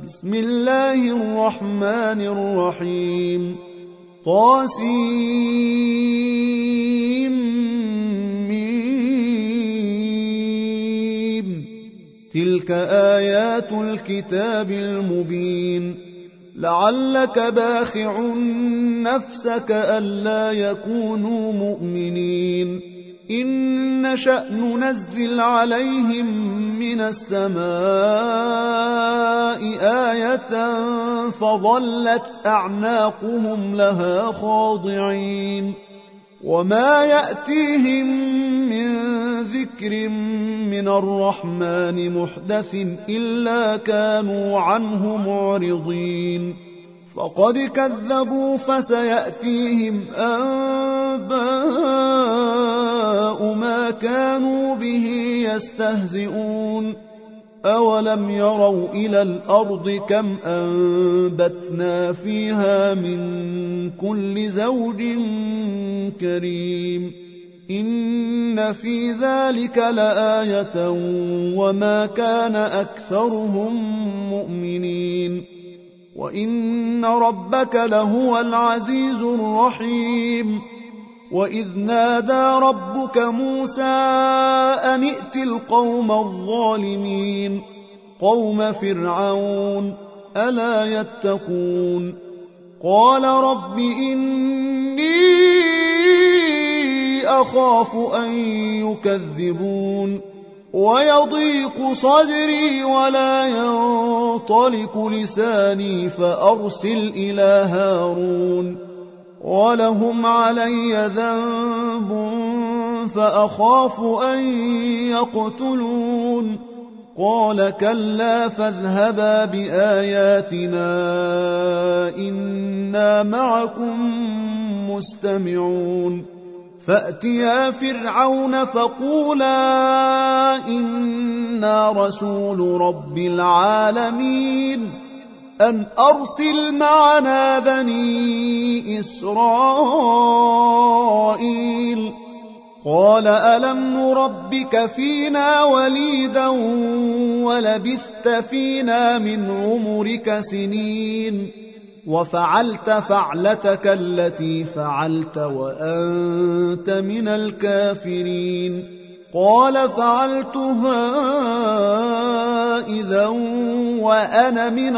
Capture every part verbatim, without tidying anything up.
بسم الله الرحمن الرحيم طاسيم تلك آيات الكتاب المبين لعلك باخع نفسك ألا يكونوا مؤمنين إن نشأ ننزل عليهم من السماء آية فظلت أعناقهم لها خاضعين وما يأتيهم من ذكر من الرحمن محدث إلا كانوا عنه معرضين فقد كذبوا فسيأتيهم أنباء ما كانوا به يستهزئون أولم يروا إلى الأرض كم أنبتنا فيها من كل زوج كريم إن في ذلك لآية وما كان أكثرهم مؤمنين وإن ربك لهو العزيز الرحيم وإذ نادى ربك موسى أن ائت القوم الظالمين قوم فرعون ألا يتقون قال رب إني أخاف أن يكذبون ويضيق صدري ولا ينطلق لساني فأرسل إلى هارون ولهم علي ذنب فأخاف أن يقتلون قال كلا فاذهبا بآياتنا إنا معكم مستمعون فأتيا فرعون فقولا إنا رسول رب العالمين أن أرسل معنا بني إسرائيل قال ألم نربك فينا وليدا ولبثت فينا من عمرك سنين وفعلت فعلتك التي فعلت وأنت من الكافرين قال فعلتها إذا وأنا من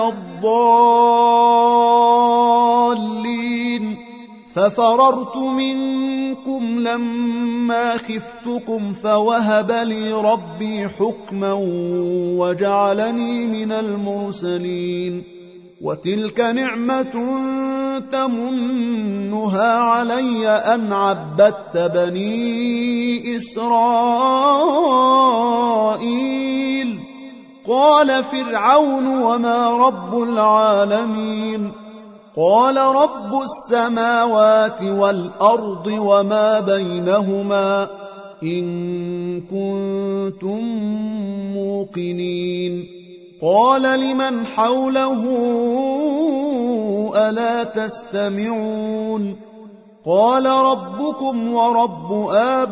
الضالين ففررت منكم لما خفتكم فوهب لي ربي حكما وجعلني من المرسلين وتلك نعمة تمنها علي أن عبدت بني إسرائيل قال فرعون وما رب العالمين قال رب السماوات والأرض وما بينهما إن كنتم موقنين قال لمن حوله ألا تستمعون قال ربكم ورب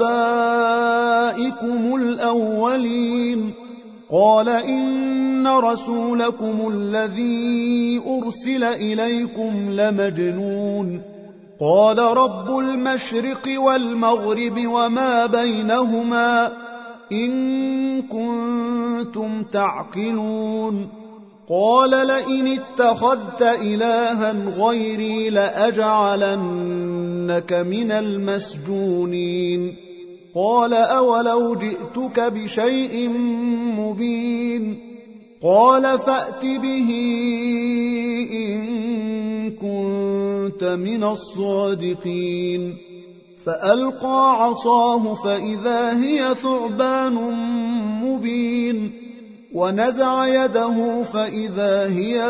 آبائكم الأولين قال إن رسولكم الذي أرسل إليكم لمجنون قال رب المشرق والمغرب وما بينهما إن كنتم تعقلون قال لئن اتخذت إلها غيري لأجعلنك من المسجونين قال أولو جئتك بشيء مبين قال فأت به إن كنت من الصادقين فألقى عصاه فإذا هي ثعبان مبين ونزع يده فإذا هي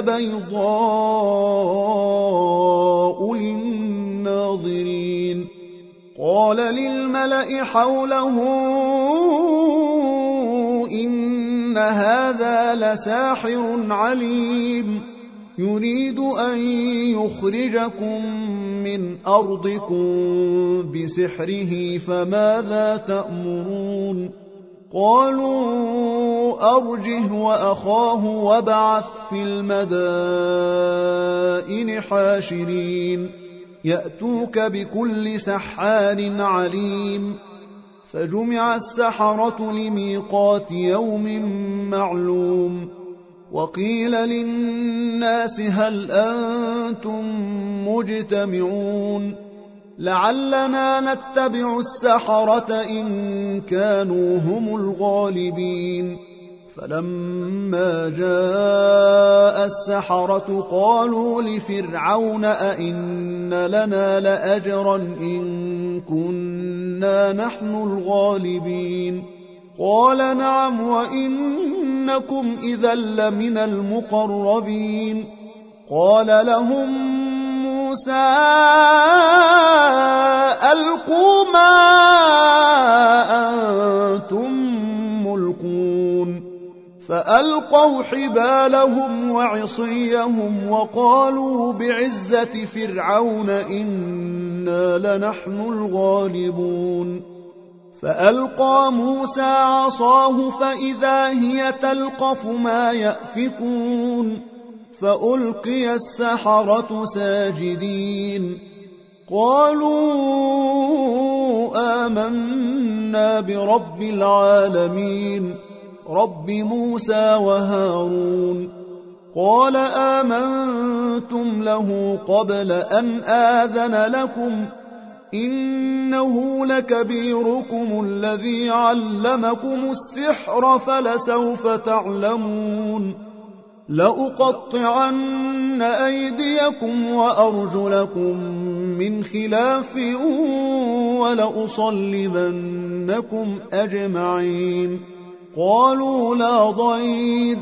بيضاء للناظرين قال للملأ حوله إن هذا لساحر عليم يريد أن يخرجكم من أرضكم بسحره فماذا تأمرون قالوا أرجه وأخاه وابعث في المدائن حاشرين يأتوك بكل سحار عليم فجمع السحرة لميقات يوم معلوم وقيل للناس هل أنتم مجتمعون لعلنا نتبع السحرة إن كانوا هم الغالبين فلما جاء السحرة قالوا لفرعون أئن لنا لأجرا إن كنا نحن الغالبين قال نعم وإنكم إذا لمن المقربين قال لهم موسى ألقوا ما أنتم ملقون فألقوا حبالهم وعصيهم وقالوا بعزة فرعون إنا لنحن الغالبون فألقى موسى عصاه فإذا هي تلقف ما يأفكون فألقي السحرة ساجدين قالوا آمنا برب العالمين رب موسى وهارون قال آمنتم له قبل أن آذن لكم إنه لكبيركم الذي علمكم السحر فلسوف تعلمون لأقطعن أيديكم وأرجلكم من خلاف ولأصلبنكم أجمعين قالوا لا ضير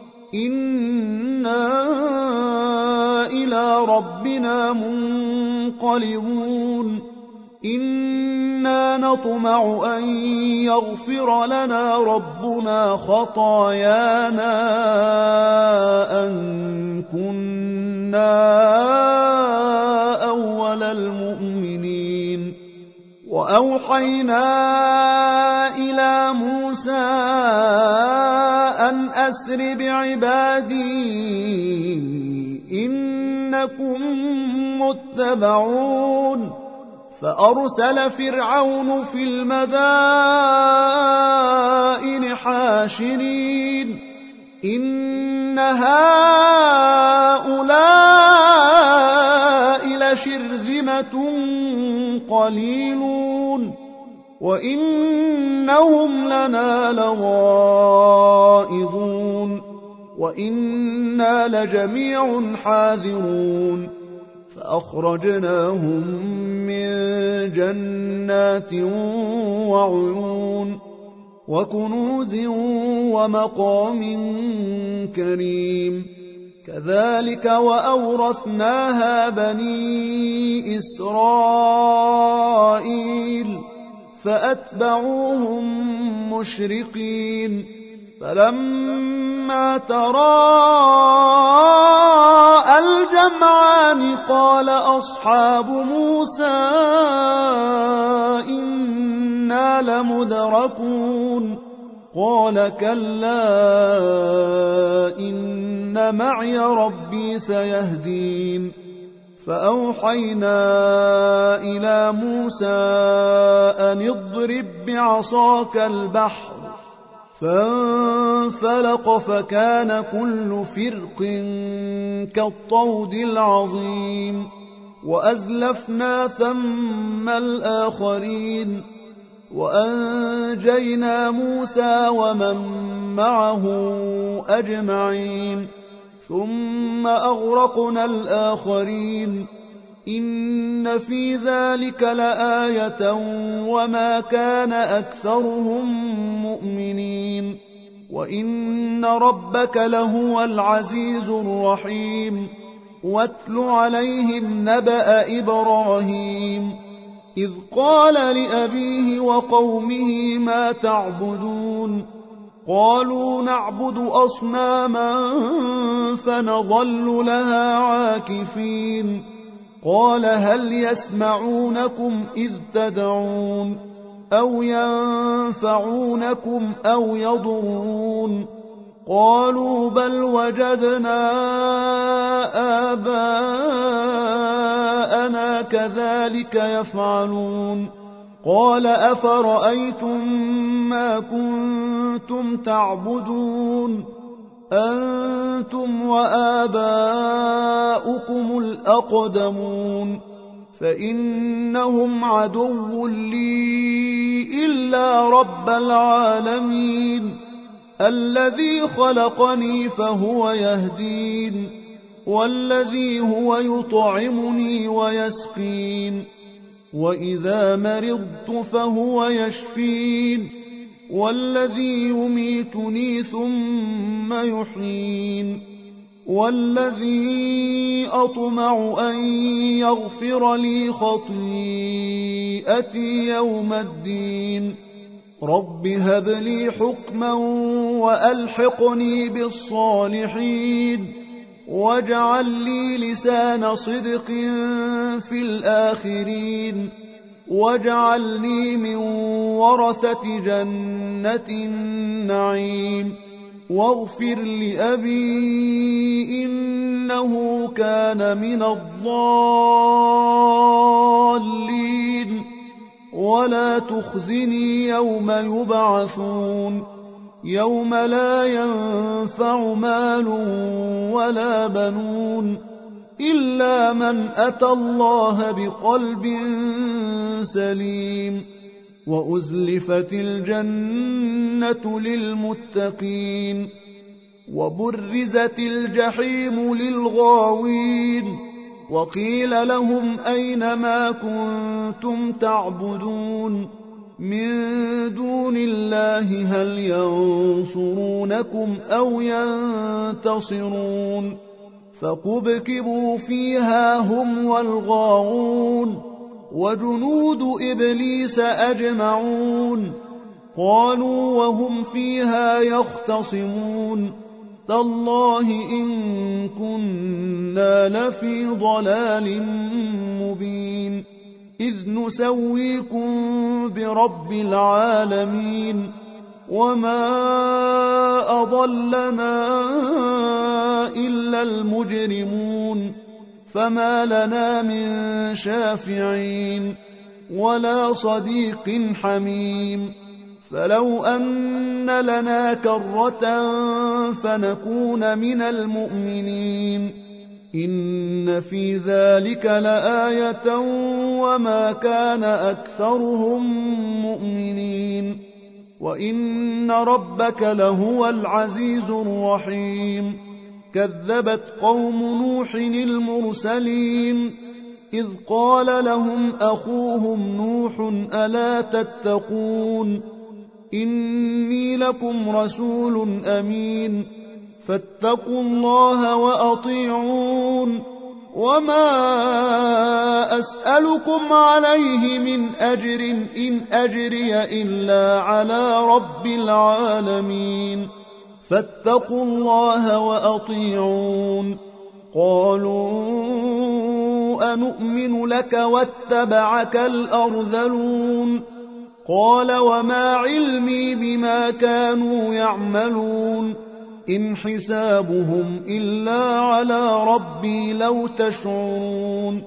إنا إلى ربنا منقلبون إنا نطمع أن يغفر لنا ربنا خطايانا أن كنا أول المؤمنين وأوحينا إلى موسى أن أسر بعبادي إنكم متبعون فأرسل فرعون في المدائن حاشرين إن هؤلاء لشرذمة قليلون وإنهم لنا لغائظون وإنا لجميع حاذرون فأخرجناهم من جنات وعيون وكنوز ومقام كريم كذلك وأورثناها بني إسرائيل فأتبعوهم مشرقين فلما تراءى الجمعان قال أصحاب موسى إنا لمدركون قال كلا إن معي ربي سيهدين فأوحينا إلى موسى أن اضرب بعصاك البحر فانفلق فكان كل فرق كالطود العظيم وأزلفنا ثم الآخرين وأنجينا موسى ومن معه أجمعين ثم أغرقنا الآخرين إن في ذلك لآية وما كان أكثرهم مؤمنين وإن ربك لهو العزيز الرحيم واتل عليهم نبأ إبراهيم إذ قال لأبيه وقومه ما تعبدون قالوا نعبد أصناما فنظل لها عاكفين قال هل يسمعونكم إذ تدعون أو ينفعونكم أو يضرون قالوا بل وجدنا آباءنا كذلك يفعلون قال أفرأيتم ما كنتم تعبدون أنتم وآباؤكم الأقدمون فإنهم عدو لي إلا رب العالمين الذي خلقني فهو يهدين والذي هو يطعمني ويسقين وإذا مرضت فهو يشفين والذي يميتني ثم يحيين والذي أطمع أن يغفر لي خطيئتي يوم الدين رب هب لي حكما وألحقني بالصالحين واجعل لي لسان صدق في الآخرين واجعلني من ورثة جنة النعيم واغفر لأبي إنه كان من الضالين ولا تخزني يوم يبعثون يوم لا ينفع مال ولا بنون إلا من أتى الله بقلب سليم وأزلفت الجنة للمتقين وبرزت الجحيم للغاوين وقيل لهم أين ما كنتم تعبدون من دون الله هل ينصرونكم أو ينتصرون فكبكبوا فيها هم والغاوون وجنود إبليس أجمعون قالوا وهم فيها يختصمون تالله إن كنا لفي ضلال مبين إذ نسويكم برب العالمين وما أضلنا إلا المجرمون فما لنا من شافعين ولا صديق حميم فلو أن لنا كرة فنكون من المؤمنين إن في ذلك لآية وما كان أكثرهم مؤمنين وإن ربك لهو العزيز الرحيم كذبت قوم نوح المرسلين إذ قال لهم أخوهم نوح ألا تتقون إني لكم رسول أمين فاتقوا الله وأطيعون وما أسألكم عليه من أجر إن أجري إلا على رب العالمين فاتقوا الله وأطيعون قالوا أنؤمن لك واتبعك الأرذلون قال وما علمي بما كانوا يعملون إن حسابهم إلا على ربي لو تشعرون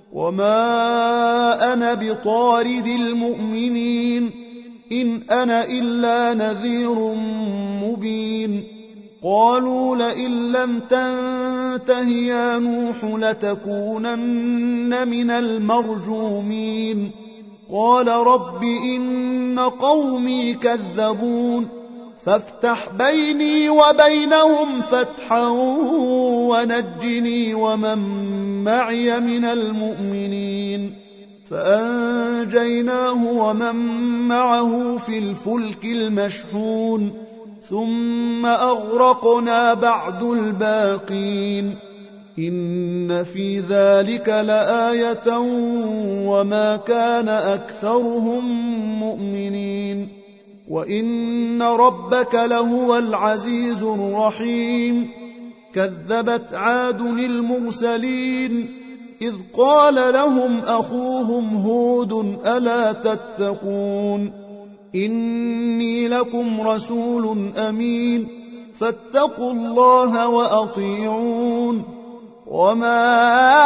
وما أنا بطارد المؤمنين إن أنا إلا نذير مبين قالوا لئن لم تنته يا نوح لتكونن من المرجومين قال رب إن قومي كذبون فافتح بيني وبينهم فتحا ونجني ومن معي من المؤمنين فأنجيناه ومن معه في الفلك المشحون ثم أغرقنا بعد الباقين إن في ذلك لآية وما كان أكثرهم مؤمنين وإن ربك لهو العزيز الرحيم كذبت عاد المرسلين إذ قال لهم أخوهم هود ألا تتقون إني لكم رسول أمين فاتقوا الله وأطيعون وما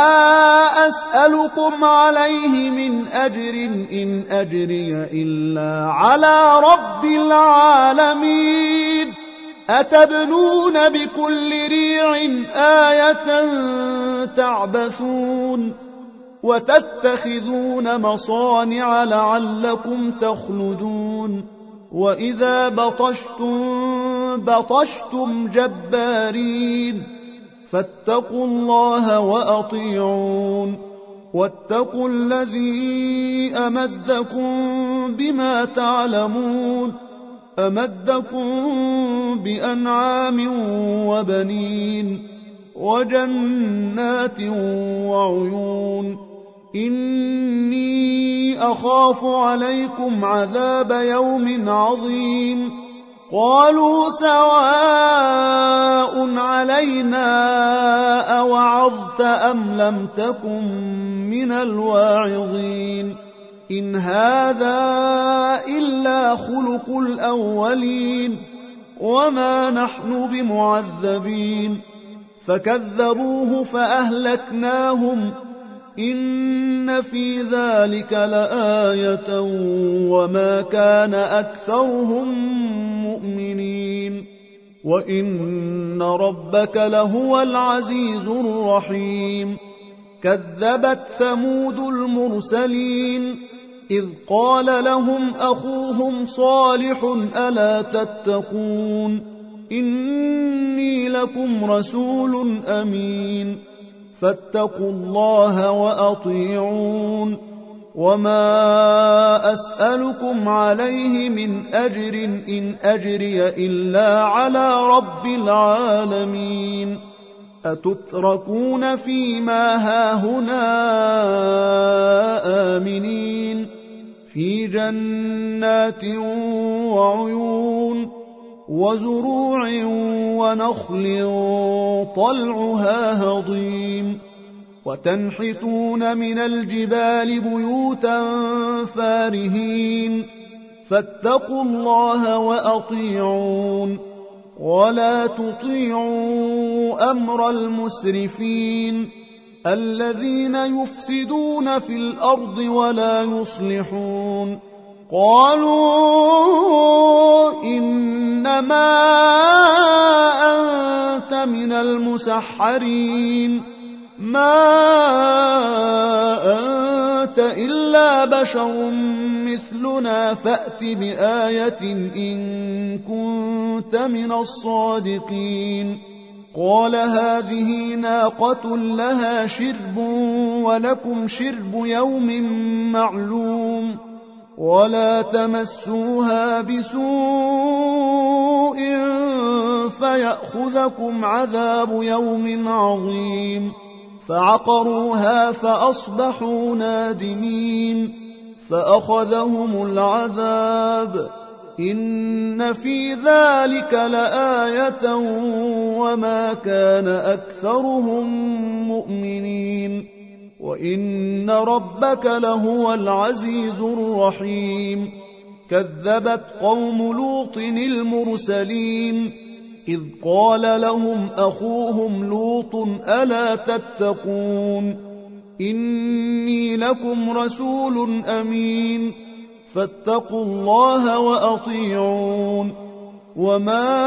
أسألكم عليه من أجر إن أجري إلا على رب العالمين أتبنون بكل ريع آية تعبثون وتتخذون مصانع لعلكم تخلدون وإذا بطشتم بطشتم جبارين فاتقوا الله وأطيعون واتقوا الذي أمدكم بما تعلمون أمدكم بأنعام وبنين وجنات وعيون إني أخاف عليكم عذاب يوم عظيم قالوا سواء علينا أوعظت أم لم تكن من الواعظين إن هذا إلا خلق الأولين وما نحن بمعذبين فكذبوه فأهلكناهم إن في ذلك لآية وما كان أكثرهم مؤمنين وإن ربك لهو العزيز الرحيم كذبت ثمود المرسلين إذ قال لهم أخوهم صالح ألا تتقون إني لكم رسول أمين فاتقوا الله وأطيعون وما أسألكم عليه من أجر إن أجري إلا على رب العالمين أتتركون فيما هاهنا آمنين في جنات وعيون وزروع ونخل طلعها هضيم وتنحتون من الجبال بيوتا فارهين فاتقوا الله وأطيعون ولا تطيعوا أمر المسرفين الذين يفسدون في الأرض ولا يصلحون قالوا إنما أنت من المسحرين ما أنت إلا بشر مثلنا فأت بآية إن كنت من الصادقين قال هذه ناقة لها شرب ولكم شرب يوم معلوم ولا تمسوها بسوء فيأخذكم عذاب يوم عظيم فعقروها فأصبحوا نادمين فأخذهم العذاب إن في ذلك لآية وما كان أكثرهم مؤمنين وإن ربك لهو العزيز الرحيم كذبت قوم لوط المرسلين إذ قال لهم أخوهم لوط ألا تتقون إني لكم رسول أمين فاتقوا الله وأطيعون وما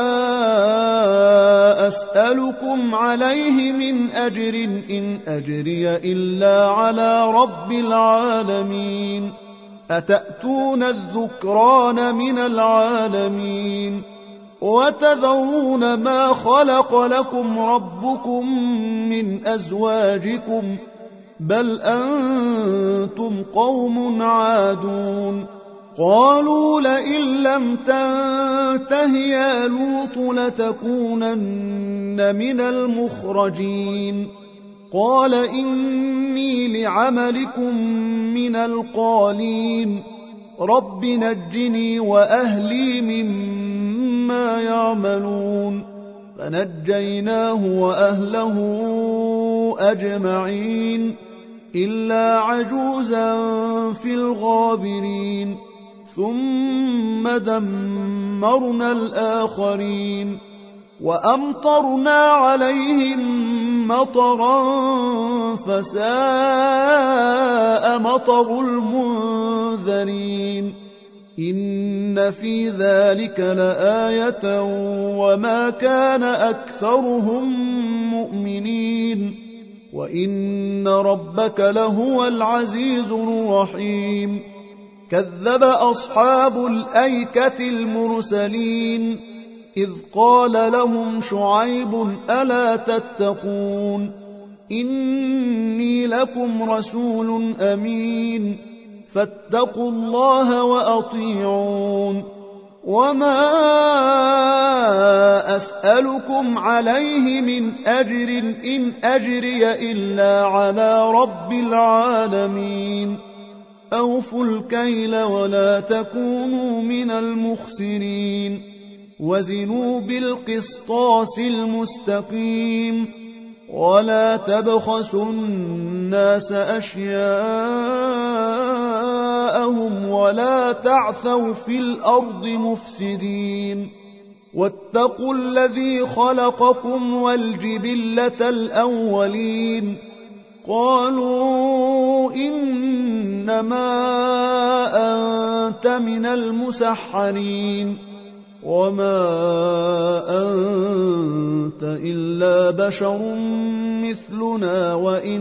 أسألكم عليه من أجر إن أجري إلا على رب العالمين أتأتون الذكران من العالمين وتذرون ما خلق لكم ربكم من أزواجكم بل أنتم قوم عادون قالوا لئن لم تنته يا لوط لتكونن من المخرجين قال إني لعملكم من القالين رب نجني وأهلي مما يعملون فنجيناه وأهله أجمعين إلا عجوزا في الغابرين ثم دمرنا الآخرين وأمطرنا عليهم مطرا فساء مطر المنذرين إن في ذلك لآية وما كان أكثرهم مؤمنين وإن ربك لهو العزيز الرحيم كذب أصحاب الأيكة المرسلين إذ قال لهم شعيب ألا تتقون إني لكم رسول أمين فاتقوا الله وأطيعون وما أسألكم عليه من أجر إن أجري إلا على رب العالمين أوفوا الكيل ولا تكونوا من المخسرين وزنوا بالقسطاس المستقيم ولا تبخسوا الناس أشياءهم ولا تعثوا في الأرض مفسدين واتقوا الذي خلقكم والجبلة الأولين قالوا إنما أنت من المسحرين وما أنت إلا بشر مثلنا وإن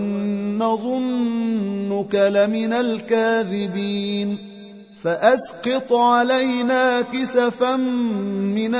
نظنك لمن الكاذبين فأسقط علينا كسفا من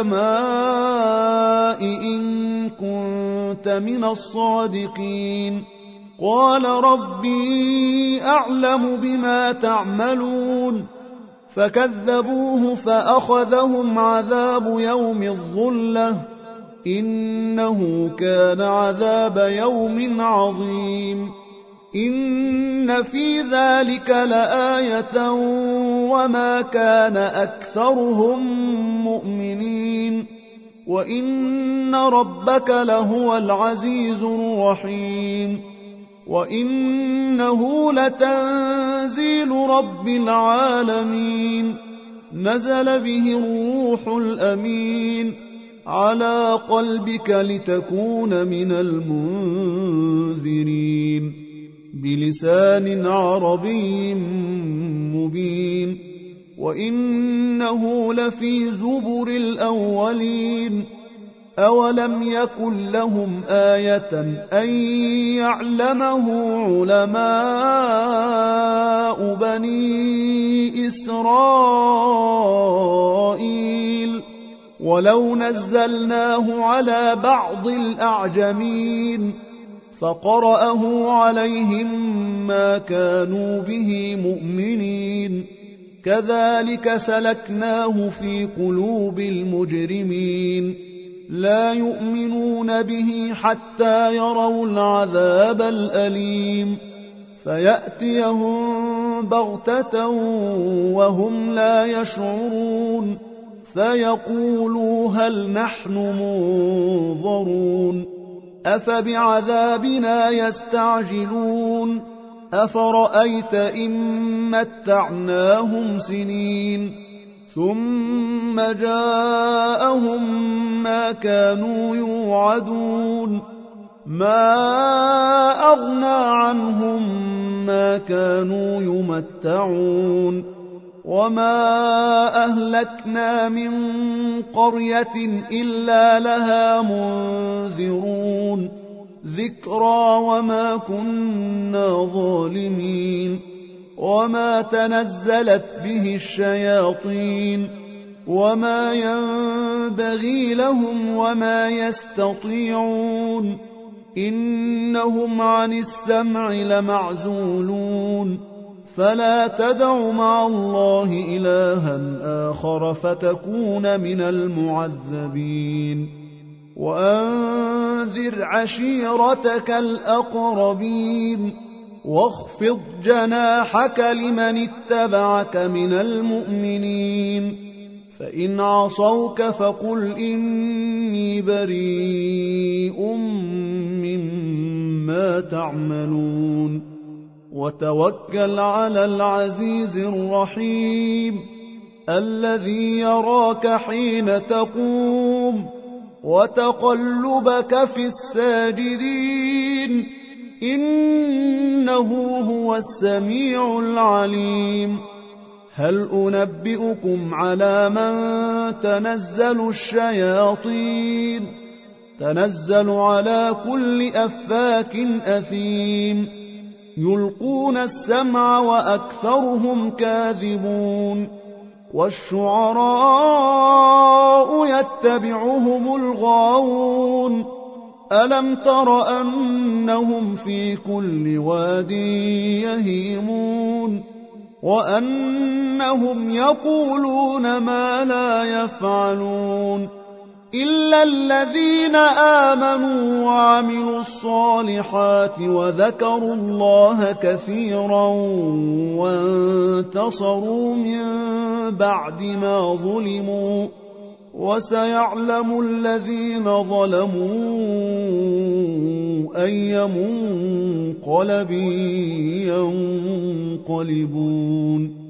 السماء إن كنت من الصادقين قال ربي أعلم بما تعملون فكذبوه فأخذهم عذاب يوم الظلة إنه كان عذاب يوم عظيم إن في ذلك لآية وما كان أكثرهم مؤمنين وإن ربك لهو العزيز الرحيم وإنه لتنزيل رب العالمين نزل به الروح الأمين على قلبك لتكون من المنذرين بلسان عربي مبين وإنه لفي زبر الأولين أولم يكن لهم آية أن يعلمه علماء بني إسرائيل ولو نزلناه على بعض الأعجمين فقرأه عليهم ما كانوا به مؤمنين كذلك سلكناه في قلوب المجرمين لا يؤمنون به حتى يروا العذاب الأليم فيأتيهم بغتة وهم لا يشعرون فيقولوا هل نحن منظرون أفبعذابنا يستعجلون أفرأيت إن متعناهم سنين ثم جاءهم ما كانوا يوعدون ما أغنى عنهم ما كانوا يمتعون وما أهلكنا من قرية إلا لها منذرون ذكرى وما كنا ظالمين وما تنزلت به الشياطين وما ينبغي لهم وما يستطيعون إنهم عن السمع لمعزولون فلا تدع مع الله إلها آخر فتكون من المعذبين وأنذر عشيرتك الأقربين واخفض جناحك لمن اتبعك من المؤمنين فإن عصوك فقل إني بريء مما بما تعملون وتوكل على العزيز الرحيم الذي يراك حين تقوم وتقلبك في الساجدين إنه هو السميع العليم هل أنبئكم على من تنزل الشياطين تنزل على كل أفاك أثيم يلقون السمع وأكثرهم كاذبون والشعراء يتبعهم الغاوون ألم تر أنهم في كل واد يهيمون وأنهم يقولون ما لا يفعلون إلا الذين آمنوا وعملوا الصالحات وذكروا الله كثيرا وانتصروا من بعد ما ظلموا وسيعلم الذين ظلموا أي منقلب ينقلبون